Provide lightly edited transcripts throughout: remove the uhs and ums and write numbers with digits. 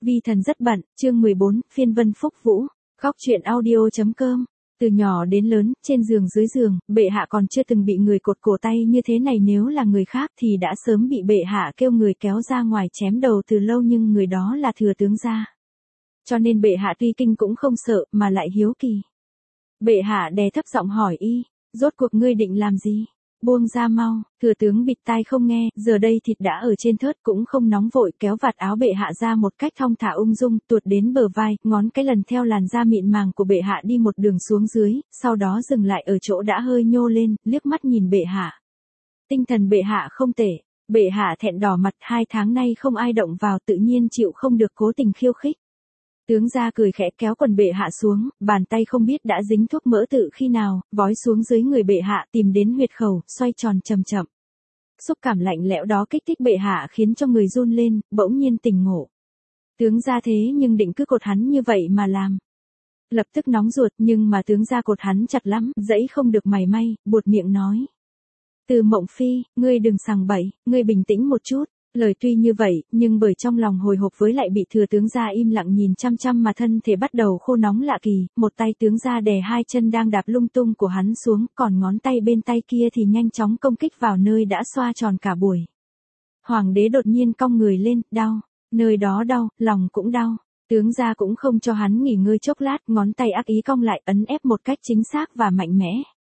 Vi thần rất bận, chương 14, phiên vân phúc vũ, góc truyện audio.com. Từ nhỏ đến lớn, trên giường dưới giường, bệ hạ còn chưa từng bị người cột cổ tay như thế này, nếu là người khác thì đã sớm bị bệ hạ kêu người kéo ra ngoài chém đầu từ lâu, nhưng người đó là thừa tướng gia. Cho nên bệ hạ tuy kinh cũng không sợ, mà lại hiếu kỳ. Bệ hạ đè thấp giọng hỏi y, rốt cuộc ngươi định làm gì? Buông ra mau. Thừa tướng bịt tai không nghe, giờ đây thịt đã ở trên thớt cũng không nóng vội, kéo vạt áo bệ hạ ra một cách thong thả ung dung, tuột đến bờ vai, ngón cái lần theo làn da mịn màng của bệ hạ đi một đường xuống dưới, sau đó dừng lại ở chỗ đã hơi nhô lên, liếc mắt nhìn bệ hạ. Tinh thần bệ hạ không tệ. Bệ hạ thẹn đỏ mặt, 2 tháng nay không ai động vào, tự nhiên chịu không được cố tình khiêu khích. Tướng gia cười khẽ kéo quần bệ hạ xuống, bàn tay không biết đã dính thuốc mỡ tự khi nào, vói xuống dưới người bệ hạ, tìm đến huyệt khẩu, xoay tròn chậm chậm. Xúc cảm lạnh lẽo đó kích thích bệ hạ khiến cho người run lên, bỗng nhiên tỉnh ngộ. Tướng gia thế nhưng định cứ cột hắn như vậy mà làm. Lập tức nóng ruột, nhưng mà tướng gia cột hắn chặt lắm, dẫy không được mảy may, buột miệng nói. Từ Mộng Phi, ngươi đừng sằng bậy, ngươi bình tĩnh một chút. Lời tuy như vậy, nhưng bởi trong lòng hồi hộp với lại bị thừa tướng gia im lặng nhìn chăm chăm mà thân thể bắt đầu khô nóng lạ kỳ, một tay tướng gia đè 2 chân đang đạp lung tung của hắn xuống, còn ngón tay bên tay kia thì nhanh chóng công kích vào nơi đã xoa tròn cả buổi. Hoàng đế đột nhiên cong người lên, đau, nơi đó đau, lòng cũng đau. Tướng gia cũng không cho hắn nghỉ ngơi chốc lát, ngón tay ác ý cong lại, ấn ép một cách chính xác và mạnh mẽ.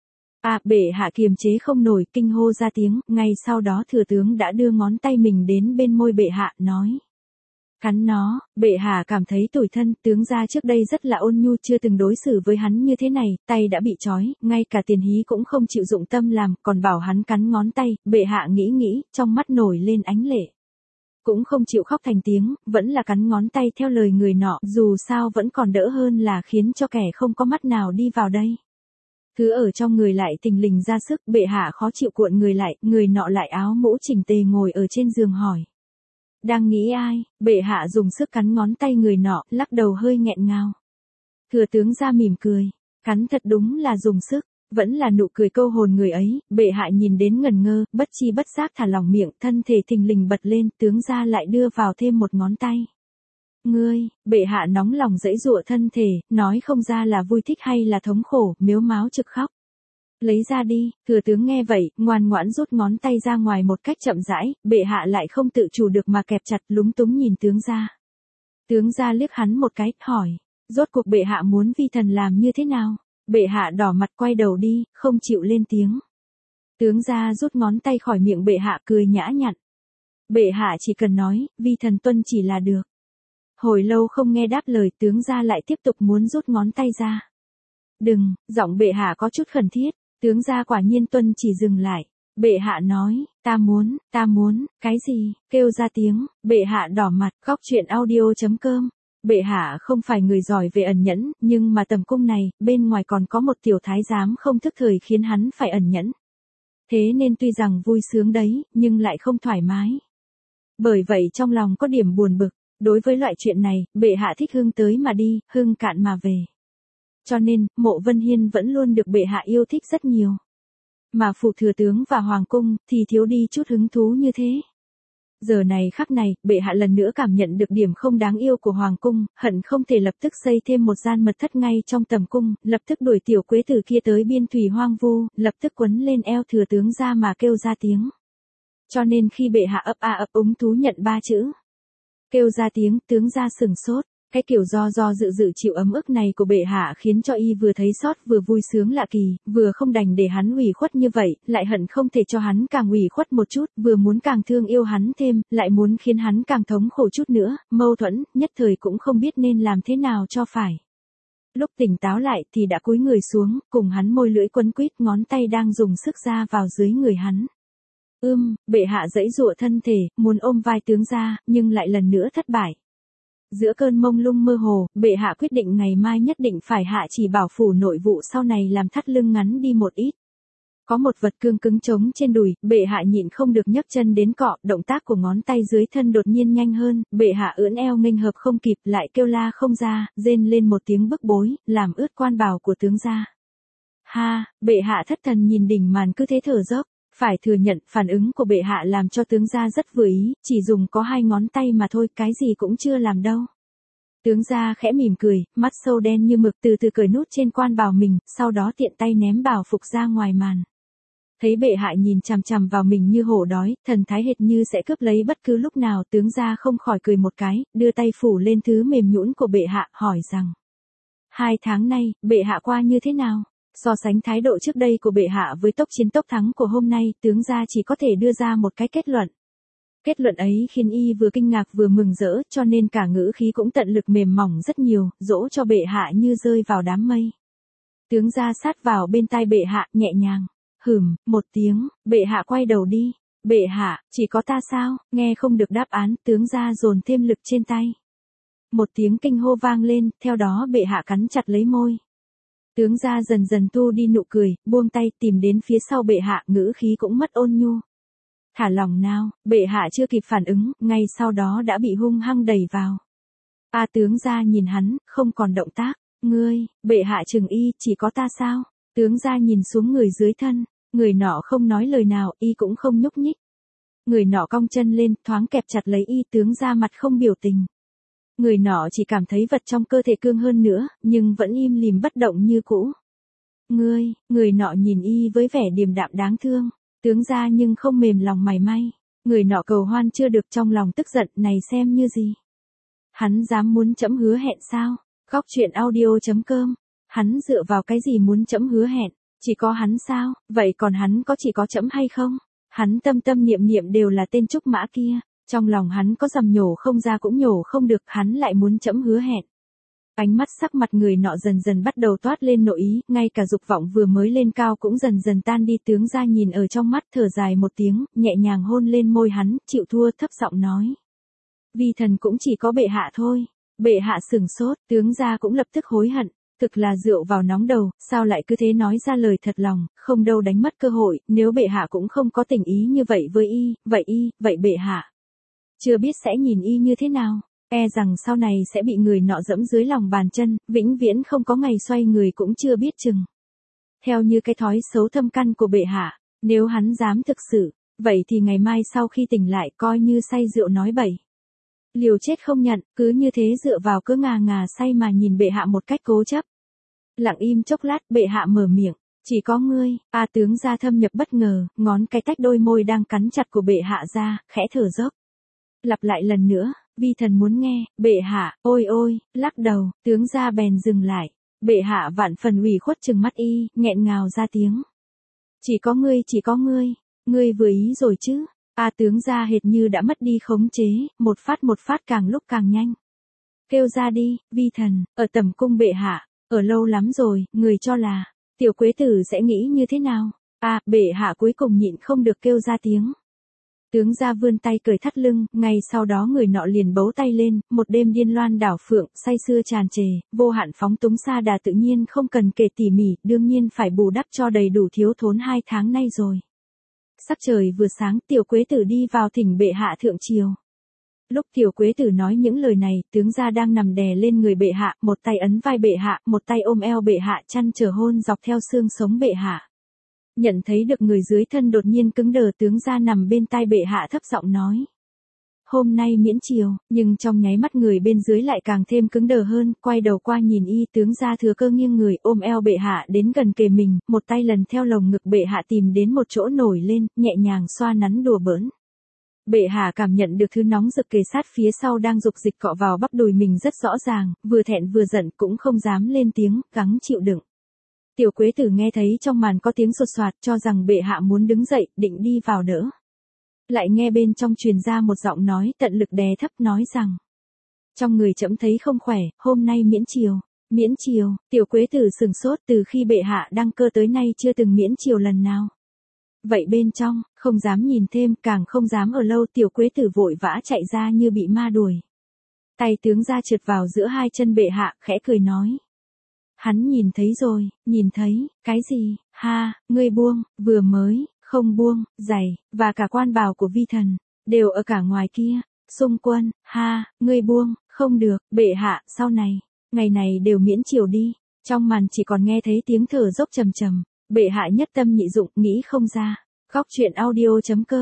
Bệ hạ kiềm chế không nổi, kinh hô ra tiếng, ngay sau đó thừa tướng đã đưa ngón tay mình đến bên môi bệ hạ, nói. Cắn nó. Bệ hạ cảm thấy tủi thân, tướng gia trước đây rất là ôn nhu, chưa từng đối xử với hắn như thế này, tay đã bị trói, ngay cả tiền hí cũng không chịu dụng tâm làm, còn bảo hắn cắn ngón tay, bệ hạ nghĩ, trong mắt nổi lên ánh lệ. Cũng không chịu khóc thành tiếng, vẫn là cắn ngón tay theo lời người nọ, dù sao vẫn còn đỡ hơn là khiến cho kẻ không có mắt nào đi vào đây. Cứ ở trong người lại thình lình ra sức, bệ hạ khó chịu cuộn người lại, người nọ lại áo mũ chỉnh tề ngồi ở trên giường hỏi. Đang nghĩ ai? Bệ hạ dùng sức cắn ngón tay người nọ, lắc đầu hơi nghẹn ngào. Thừa tướng gia mỉm cười, cắn thật đúng là dùng sức, vẫn là nụ cười câu hồn người ấy, bệ hạ nhìn đến ngẩn ngơ, bất chi bất giác thả lỏng miệng, thân thể thình lình bật lên, tướng gia lại đưa vào thêm một ngón tay. Ngươi, bệ hạ nóng lòng giãy giụa thân thể, nói không ra là vui thích hay là thống khổ, mếu máo trực khóc. Lấy ra đi. Thừa tướng nghe vậy, ngoan ngoãn rút ngón tay ra ngoài một cách chậm rãi, bệ hạ lại không tự chủ được mà kẹp chặt, lúng túng nhìn tướng gia. Tướng gia liếc hắn một cái, hỏi, rốt cuộc bệ hạ muốn vi thần làm như thế nào? Bệ hạ đỏ mặt quay đầu đi, không chịu lên tiếng. Tướng gia rút ngón tay khỏi miệng bệ hạ, cười nhã nhặn. Bệ hạ chỉ cần nói, vi thần tuân chỉ là được. Hồi lâu không nghe đáp lời, tướng gia lại tiếp tục muốn rút ngón tay ra. Đừng. Giọng bệ hạ có chút khẩn thiết, tướng gia quả nhiên tuân chỉ dừng lại. Bệ hạ nói, ta muốn, cái gì? Kêu ra tiếng, bệ hạ đỏ mặt, góc truyện audio.com. Bệ hạ không phải người giỏi về ẩn nhẫn, nhưng mà tầm cung này, bên ngoài còn có một tiểu thái giám không thức thời khiến hắn phải ẩn nhẫn. Thế nên tuy rằng vui sướng đấy, nhưng lại không thoải mái. Bởi vậy trong lòng có điểm buồn bực. Đối với loại chuyện này, bệ hạ thích hưng tới mà đi, hưng cạn mà về. Cho nên, Mộ Vân Hiên vẫn luôn được bệ hạ yêu thích rất nhiều. Mà phủ thừa tướng và hoàng cung, thì thiếu đi chút hứng thú như thế. Giờ này khắc này, bệ hạ lần nữa cảm nhận được điểm không đáng yêu của hoàng cung, hận không thể lập tức xây thêm một gian mật thất ngay trong tầm cung, lập tức đuổi tiểu quế tử kia tới biên thủy hoang vu, lập tức quấn lên eo thừa tướng ra mà kêu ra tiếng. Cho nên khi bệ hạ ấp úng thú nhận 3 chữ. Kêu ra tiếng, tướng gia sửng sốt, cái kiểu do dự chịu ấm ức này của bệ hạ khiến cho y vừa thấy xót vừa vui sướng lạ kỳ, vừa không đành để hắn ủy khuất như vậy, lại hận không thể cho hắn càng ủy khuất một chút, vừa muốn càng thương yêu hắn thêm, lại muốn khiến hắn càng thống khổ chút nữa, mâu thuẫn, nhất thời cũng không biết nên làm thế nào cho phải. Lúc tỉnh táo lại thì đã cúi người xuống, cùng hắn môi lưỡi quấn quýt, ngón tay đang dùng sức ra vào dưới người hắn. Bệ hạ giãy giụa thân thể, muốn ôm vai tướng gia, nhưng lại lần nữa thất bại. Giữa cơn mông lung mơ hồ, bệ hạ quyết định ngày mai nhất định phải hạ chỉ bảo phủ nội vụ sau này làm thắt lưng ngắn đi một ít. Có một vật cương cứng trống trên đùi, bệ hạ nhịn không được nhấc chân đến cọ, động tác của ngón tay dưới thân đột nhiên nhanh hơn, bệ hạ ưỡn eo nghênh hợp không kịp, lại kêu la không ra, rên lên một tiếng bức bối, làm ướt quan bào của tướng gia. Bệ hạ thất thần nhìn đỉnh màn cứ thế thở dốc. Phải thừa nhận, phản ứng của bệ hạ làm cho tướng gia rất vừa ý, chỉ dùng có 2 ngón tay mà thôi, cái gì cũng chưa làm đâu. Tướng gia khẽ mỉm cười, mắt sâu đen như mực từ từ cởi nút trên quan bào mình, sau đó tiện tay ném bào phục ra ngoài màn. Thấy bệ hạ nhìn chằm chằm vào mình như hổ đói, thần thái hệt như sẽ cướp lấy bất cứ lúc nào, tướng gia không khỏi cười một cái, đưa tay phủ lên thứ mềm nhũn của bệ hạ, hỏi rằng: 2 tháng nay, bệ hạ qua như thế nào? So sánh thái độ trước đây của bệ hạ với tốc chiến tốc thắng của hôm nay, tướng gia chỉ có thể đưa ra một cái kết luận. Kết luận ấy khiến y vừa kinh ngạc vừa mừng rỡ, cho nên cả ngữ khí cũng tận lực mềm mỏng rất nhiều, dỗ cho bệ hạ như rơi vào đám mây. Tướng gia sát vào bên tai bệ hạ, nhẹ nhàng. Một tiếng, bệ hạ quay đầu đi. Bệ hạ, chỉ có ta sao? Nghe không được đáp án, tướng gia dồn thêm lực trên tay. Một tiếng kinh hô vang lên, theo đó bệ hạ cắn chặt lấy môi. Tướng gia dần dần thu đi nụ cười, buông tay tìm đến phía sau bệ hạ, ngữ khí cũng mất ôn nhu. Thả lòng nào, bệ hạ chưa kịp phản ứng, ngay sau đó đã bị hung hăng đẩy vào. Tướng gia nhìn hắn, không còn động tác. Ngươi, bệ hạ trừng y, chỉ có ta sao? Tướng gia nhìn xuống người dưới thân, người nọ không nói lời nào, y cũng không nhúc nhích. Người nọ cong chân lên, thoáng kẹp chặt lấy y, tướng gia mặt không biểu tình. Người nọ chỉ cảm thấy vật trong cơ thể cương hơn nữa, nhưng vẫn im lìm bất động như cũ. Người nọ nhìn y với vẻ điềm đạm đáng thương, tướng gia nhưng không mềm lòng mảy may. Người nọ cầu hoan chưa được, trong lòng tức giận, này xem như gì? Hắn dám muốn trẫm hứa hẹn sao? Góc truyện audio.com. Hắn dựa vào cái gì muốn trẫm hứa hẹn? Chỉ có hắn sao? Vậy còn hắn có chỉ có trẫm hay không? Hắn tâm tâm niệm niệm đều là tên trúc mã kia. Trong lòng hắn có dầm nhổ không ra cũng nhổ không được, hắn lại muốn trẫm hứa hẹn. Ánh mắt sắc mặt người nọ dần dần bắt đầu toát lên nội ý, ngay cả dục vọng vừa mới lên cao cũng dần dần tan đi. Tướng gia nhìn ở trong mắt, thở dài một tiếng, nhẹ nhàng hôn lên môi hắn, chịu thua, thấp giọng nói: Vi thần cũng chỉ có bệ hạ thôi. Bệ hạ sửng sốt, tướng gia cũng lập tức hối hận. Thực là rượu vào nóng đầu, sao lại cứ thế nói ra lời thật lòng, không đâu đánh mất cơ hội, nếu bệ hạ cũng không có tình ý như vậy với y, vậy bệ hạ chưa biết sẽ nhìn y như thế nào, e rằng sau này sẽ bị người nọ dẫm dưới lòng bàn chân, vĩnh viễn không có ngày xoay người cũng chưa biết chừng. Theo như cái thói xấu thâm căn của bệ hạ, nếu hắn dám thực sự, vậy thì ngày mai sau khi tỉnh lại coi như say rượu nói bậy. Liều chết không nhận, cứ như thế dựa vào cứ ngà ngà say mà nhìn bệ hạ một cách cố chấp. Lặng im chốc lát, bệ hạ mở miệng: Chỉ có ngươi. Tướng gia thâm nhập bất ngờ, ngón cái tách đôi môi đang cắn chặt của bệ hạ ra, khẽ thở dốc. Lặp lại lần nữa: Vi thần muốn nghe. Bệ hạ, ôi, lắc đầu, tướng gia bèn dừng lại. Bệ hạ vạn phần ủy khuất trừng mắt y, nghẹn ngào ra tiếng: Chỉ có ngươi vừa ý rồi chứ? Tướng gia hệt như đã mất đi khống chế, một phát càng lúc càng nhanh. Kêu ra đi, vi thần, ở tầm cung bệ hạ, ở lâu lắm rồi, người cho là, tiểu quế tử sẽ nghĩ như thế nào? Bệ hạ cuối cùng nhịn không được kêu ra tiếng. Tướng gia vươn tay cởi thắt lưng, ngay sau đó người nọ liền bấu tay lên, một đêm điên loan đảo phượng, say sưa tràn trề, vô hạn phóng túng sa đà tự nhiên không cần kể tỉ mỉ, đương nhiên phải bù đắp cho đầy đủ thiếu thốn 2 tháng nay rồi. Sắc trời vừa sáng, tiểu quế tử đi vào thỉnh bệ hạ thượng triều. Lúc tiểu quế tử nói những lời này, tướng gia đang nằm đè lên người bệ hạ, một tay ấn vai bệ hạ, một tay ôm eo bệ hạ, chăn trở hôn dọc theo xương sống bệ hạ. Nhận thấy được người dưới thân đột nhiên cứng đờ, tướng gia nằm bên tai bệ hạ thấp giọng nói: Hôm nay miễn triều, nhưng trong nháy mắt người bên dưới lại càng thêm cứng đờ hơn, quay đầu qua nhìn y, tướng gia thừa cơ nghiêng người ôm eo bệ hạ đến gần kề mình, một tay lần theo lồng ngực bệ hạ tìm đến một chỗ nổi lên, nhẹ nhàng xoa nắn đùa bỡn. Bệ hạ cảm nhận được thứ nóng rực kề sát phía sau đang dục dịch cọ vào bắp đùi mình rất rõ ràng, vừa thẹn vừa giận cũng không dám lên tiếng, gắng chịu đựng. Tiểu quế tử nghe thấy trong màn có tiếng sột soạt, cho rằng bệ hạ muốn đứng dậy, định đi vào đỡ. Lại nghe bên trong truyền ra một giọng nói tận lực đè thấp, nói rằng: Trong người trẫm thấy không khỏe, hôm nay miễn triều. Miễn triều? Tiểu quế tử sừng sốt, từ khi bệ hạ đăng cơ tới nay chưa từng miễn triều lần nào. Vậy bên trong, không dám nhìn thêm, càng không dám ở lâu, tiểu quế tử vội vã chạy ra như bị ma đuổi. Tay tướng gia trượt vào giữa hai chân bệ hạ, khẽ cười nói: Hắn nhìn thấy rồi. Nhìn thấy, cái gì? Ngươi buông, vừa mới, không buông, giày, và cả quan bào của vi thần, đều ở cả ngoài kia, xung quân, ngươi buông, không được, bệ hạ, sau này, ngày này đều miễn triều đi. Trong màn chỉ còn nghe thấy tiếng thở dốc trầm trầm, bệ hạ nhất tâm nhị dụng, nghĩ không ra. Góc truyện audio.com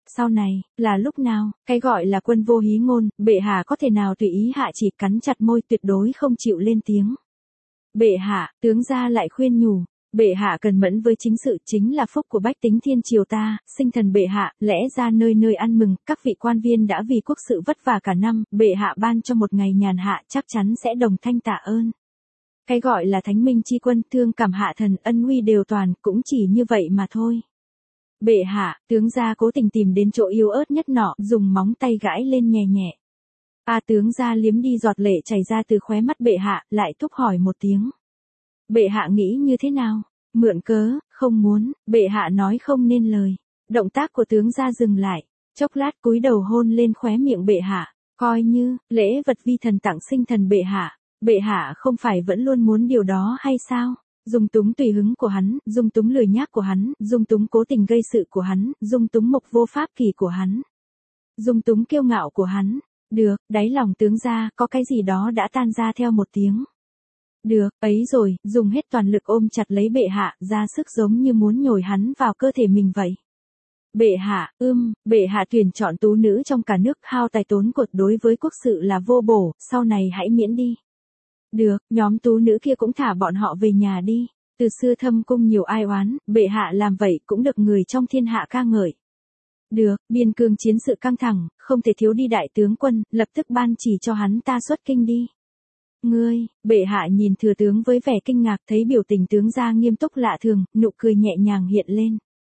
Sau này, là lúc nào, cái gọi là quân vô hí ngôn, bệ hạ có thể nào tùy ý hạ chỉ cắn chặt môi tuyệt đối không chịu lên tiếng. Bệ hạ, tướng gia lại khuyên nhủ, bệ hạ cần mẫn với chính sự chính là phúc của bách tính thiên triều ta, sinh thần bệ hạ, lẽ ra nơi nơi ăn mừng, các vị quan viên đã vì quốc sự vất vả cả năm, bệ hạ ban cho một ngày nhàn hạ chắc chắn sẽ đồng thanh tạ ơn. Cái gọi là thánh minh chi quân thương cảm hạ thần ân huy đều toàn cũng chỉ như vậy mà thôi. Bệ hạ, tướng gia cố tình tìm đến chỗ yếu ớt nhất nọ, dùng móng tay gãi lên nhẹ nhẹ. Tướng gia liếm đi giọt lệ chảy ra từ khóe mắt bệ hạ, lại thúc hỏi một tiếng. Bệ hạ nghĩ như thế nào? Mượn cớ, không muốn, bệ hạ nói không nên lời. Động tác của tướng gia dừng lại, chốc lát cúi đầu hôn lên khóe miệng bệ hạ, coi như, lễ vật vi thần tặng sinh thần bệ hạ. Bệ hạ không phải vẫn luôn muốn điều đó hay sao? Dung túng tùy hứng của hắn, dung túng lười nhác của hắn, dung túng cố tình gây sự của hắn, dung túng mục vô pháp kỳ của hắn. Dung túng kiêu ngạo của hắn. Được, đáy lòng tướng gia có cái gì đó đã tan ra theo một tiếng. Được, ấy rồi, dùng hết toàn lực ôm chặt lấy bệ hạ, ra sức giống như muốn nhồi hắn vào cơ thể mình vậy. Bệ hạ, bệ hạ tuyển chọn tú nữ trong cả nước hao tài tốn cột đối với quốc sự là vô bổ, sau này hãy miễn đi. Được, nhóm tú nữ kia cũng thả bọn họ về nhà đi. Từ xưa thâm cung nhiều ai oán, bệ hạ làm vậy cũng được người trong thiên hạ ca ngợi. Được, biên cương chiến sự căng thẳng, không thể thiếu đi đại tướng quân, lập tức ban chỉ cho hắn ta xuất kinh đi. Ngươi, bệ hạ nhìn thừa tướng với vẻ kinh ngạc thấy biểu tình tướng gia nghiêm túc lạ thường, nụ cười nhẹ nhàng hiện lên.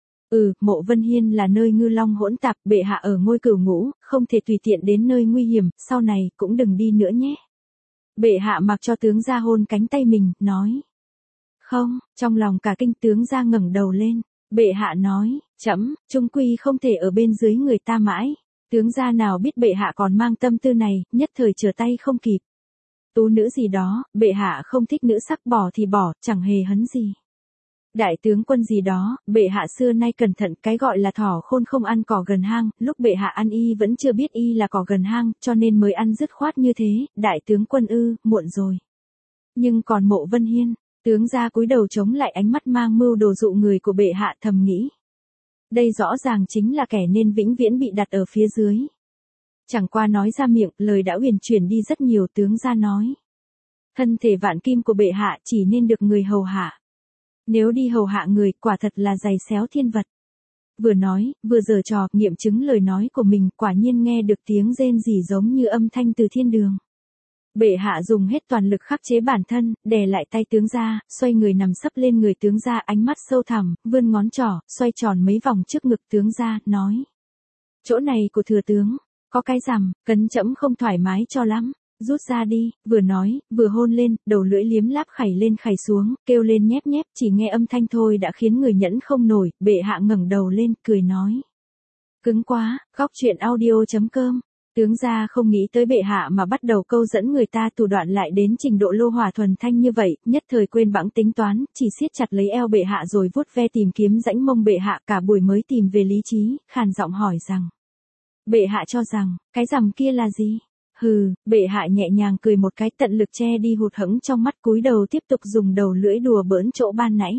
Mộ Vân Hiên là nơi ngư long hỗn tạp, bệ hạ ở ngôi cửu ngũ, không thể tùy tiện đến nơi nguy hiểm, sau này cũng đừng đi nữa nhé. Bệ hạ mặc cho tướng gia hôn cánh tay mình, nói. Không, trong lòng cả kinh tướng gia ngẩng đầu lên. Bệ hạ nói, trẫm, chung quy không thể ở bên dưới người ta mãi. Tướng gia nào biết bệ hạ còn mang tâm tư này, nhất thời trở tay không kịp. Tú nữ gì đó, bệ hạ không thích nữ sắc bỏ thì bỏ, chẳng hề hấn gì. Đại tướng quân gì đó, bệ hạ xưa nay cẩn thận, cái gọi là thỏ khôn không ăn cỏ gần hang, lúc bệ hạ ăn y vẫn chưa biết y là cỏ gần hang, cho nên mới ăn dứt khoát như thế, đại tướng quân muộn rồi. Nhưng còn Mộ Vân Hiên, tướng gia cúi đầu chống lại ánh mắt mang mưu đồ dụ người của bệ hạ thầm nghĩ. Đây rõ ràng chính là kẻ nên vĩnh viễn bị đặt ở phía dưới. Chẳng qua nói ra miệng, lời đã huyền chuyển đi rất nhiều, tướng gia nói. Thân thể vạn kim của bệ hạ chỉ nên được người hầu hạ. Nếu đi hầu hạ người, quả thật là giày xéo thiên vật. Vừa nói, vừa giở trò, nghiệm chứng lời nói của mình, quả nhiên nghe được tiếng rên rỉ giống như âm thanh từ thiên đường. Bệ hạ dùng hết toàn lực khắc chế bản thân, đè lại tay tướng gia, xoay người nằm sấp lên người tướng gia, ánh mắt sâu thẳm, vươn ngón trỏ, xoay tròn mấy vòng trước ngực tướng gia, nói. Chỗ này của thừa tướng, có cái rằm, cấn trẫm không thoải mái cho lắm. Rút ra đi, vừa nói, vừa hôn lên, đầu lưỡi liếm láp khảy lên khảy xuống, kêu lên nhép nhép, chỉ nghe âm thanh thôi đã khiến người nhẫn không nổi, bệ hạ ngẩng đầu lên, cười nói. Cứng quá, góc truyện audio.com. Tướng gia không nghĩ tới bệ hạ mà bắt đầu câu dẫn người ta, thủ đoạn lại đến trình độ lô hỏa thuần thanh như vậy, nhất thời quên bẵng tính toán, chỉ siết chặt lấy eo bệ hạ rồi vuốt ve tìm kiếm rãnh mông bệ hạ, cả buổi mới tìm về lý trí, khàn giọng hỏi rằng. Bệ hạ cho rằng, cái rằm kia là gì? Bệ hạ nhẹ nhàng cười một cái, tận lực che đi hụt hẫng trong mắt, cúi đầu tiếp tục dùng đầu lưỡi đùa bỡn chỗ ban nãy.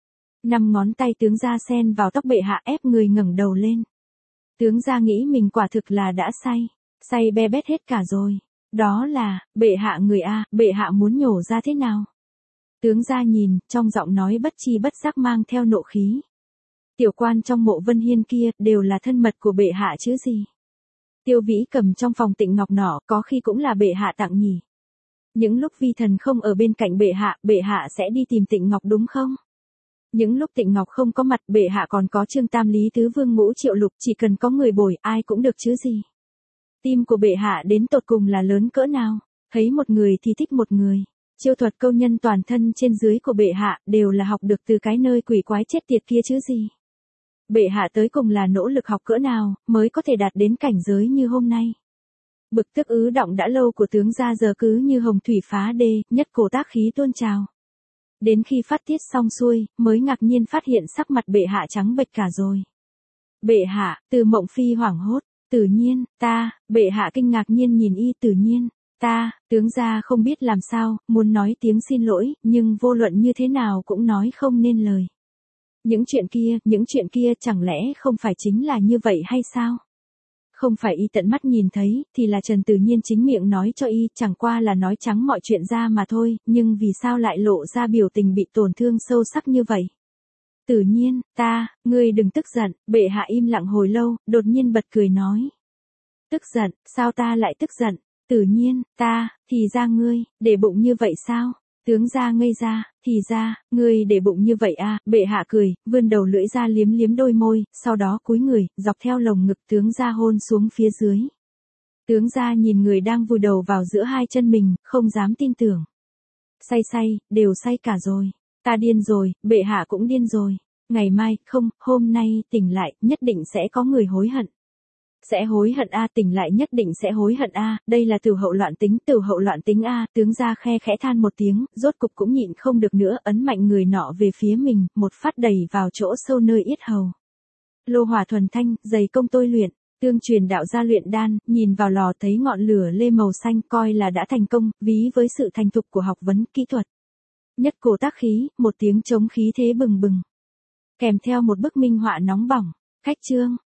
5 ngón tay tướng gia xen vào tóc bệ hạ, ép người ngẩng đầu lên. Tướng gia nghĩ mình quả thực là đã say be bét hết cả rồi. Đó là, bệ hạ người bệ hạ muốn nhổ ra thế nào? Tướng gia nhìn, trong giọng nói bất chi bất giác mang theo nộ khí. Tiểu quan trong Mộ Vân Hiên kia, đều là thân mật của bệ hạ chứ gì. Tiêu Vĩ cầm trong phòng Tịnh Ngọc nọ, có khi cũng là bệ hạ tặng nhỉ. Những lúc vi thần không ở bên cạnh bệ hạ sẽ đi tìm Tịnh Ngọc đúng không? Những lúc Tịnh Ngọc không có mặt, bệ hạ còn có Trương Tam Lý Tứ Vương Ngũ Triệu Lục, chỉ cần có người bồi, ai cũng được chứ gì. Tim của bệ hạ đến tột cùng là lớn cỡ nào, thấy một người thì thích một người. Chiêu thuật câu nhân toàn thân trên dưới của bệ hạ, đều là học được từ cái nơi quỷ quái chết tiệt kia chứ gì. Bệ hạ tới cùng là nỗ lực học cỡ nào, mới có thể đạt đến cảnh giới như hôm nay. Bực tức ứ động đã lâu của tướng gia giờ cứ như hồng thủy phá đê, nhất cổ tác khí tuôn trào. Đến khi phát tiết xong xuôi, mới ngạc nhiên phát hiện sắc mặt bệ hạ trắng bệch cả rồi. Bệ hạ, Từ Mộng Phi hoảng hốt, tự nhiên, bệ hạ kinh ngạc nhiên nhìn y, tự nhiên, tướng gia không biết làm sao, muốn nói tiếng xin lỗi, nhưng vô luận như thế nào cũng nói không nên lời. Những chuyện kia chẳng lẽ không phải chính là như vậy hay sao? Không phải y tận mắt nhìn thấy, thì là Trần Tử Nhiên chính miệng nói cho y, chẳng qua là nói trắng mọi chuyện ra mà thôi, nhưng vì sao lại lộ ra biểu tình bị tổn thương sâu sắc như vậy? Tử Nhiên, ngươi đừng tức giận, bệ hạ im lặng hồi lâu, đột nhiên bật cười nói. Tức giận, sao ta lại tức giận? Tử Nhiên, thì ra ngươi, để bụng như vậy sao? Tướng gia ngây ra, thì ra, ngươi để bụng như vậy à, bệ hạ cười, vươn đầu lưỡi ra liếm liếm đôi môi, sau đó cúi người, dọc theo lồng ngực tướng gia hôn xuống phía dưới. Tướng gia nhìn người đang vùi đầu vào giữa hai chân mình, không dám tin tưởng. Say, đều say cả rồi. Ta điên rồi, bệ hạ cũng điên rồi. Ngày mai, không, hôm nay, tỉnh lại, nhất định sẽ có người hối hận. Sẽ hối hận a, tỉnh lại nhất định sẽ hối hận a, đây là tử hậu loạn tính a, tướng gia khe khẽ than một tiếng, rốt cục cũng nhịn không được nữa, ấn mạnh người nọ về phía mình, một phát đẩy vào chỗ sâu nơi yết hầu. Lô hỏa thuần thanh, dày công tôi luyện, tương truyền đạo gia luyện đan, nhìn vào lò thấy ngọn lửa lê màu xanh, coi là đã thành công, ví với sự thành thục của học vấn kỹ thuật. Nhất cổ tác khí, một tiếng trống khí thế bừng bừng. Kèm theo một bức minh họa nóng bỏng, khách chương.